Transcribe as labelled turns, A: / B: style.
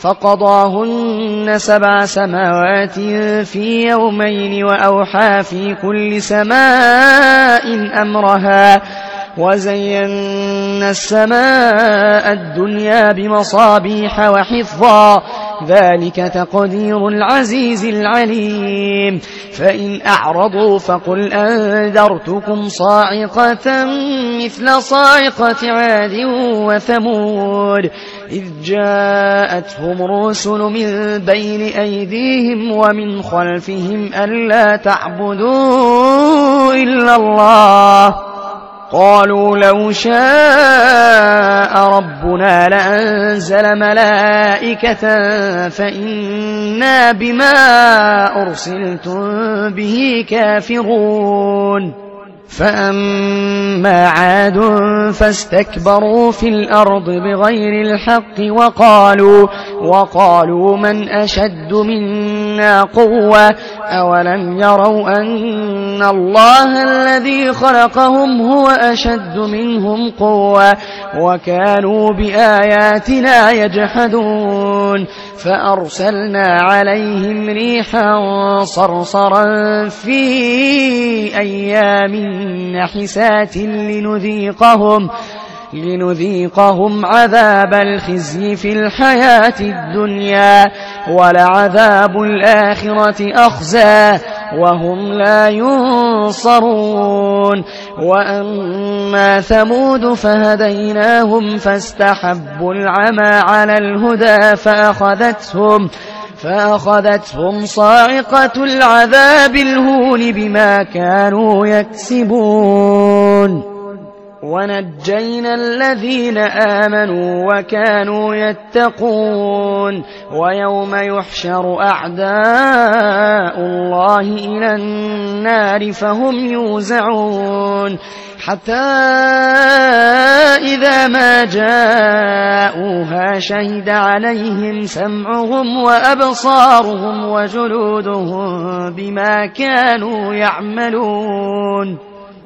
A: فقضاهن 7 سماوات في يومين وأوحى في كل سماء أمرها وزينا السماء الدنيا بمصابيح وحفظا ذلك تقدير العزيز العليم فإن أعرضوا فقل أنذرتكم صاعقة مثل صاعقة عاد وثمود إذ جاءتهم الرسل من بين أيديهم ومن خلفهم ألا تعبدوا إلا الله قالوا لو شاء ربنا لأنزل ملائكة فإنا بما أرسلتم به كافرون فأما عاد فاستكبروا في الأرض بغير الحق وقالوا من أشد منا قوة أولم يروا أن الله الذي خلقهم هو أشد منهم قوة وكانوا بآياتنا يجحدون فأرسلنا عليهم ريحا صرصرا في أيام نحسات لنذيقهم عذاب الخزي في الحياة الدنيا ولعذاب الآخرة أخزى وهم لا ينصرون وأما ثمود فهديناهم فاستحبوا العمى على الهدى فأخذتهم صاعقة العذاب الهون بما كانوا يكسبون ونجينا الذين آمنوا وكانوا يتقون ويوم يحشر أعداء الله إلى النار فهم يوزعون حتى إذا ما جاءوها شهد عليهم سمعهم وأبصارهم وجلودهم بما كانوا يعملون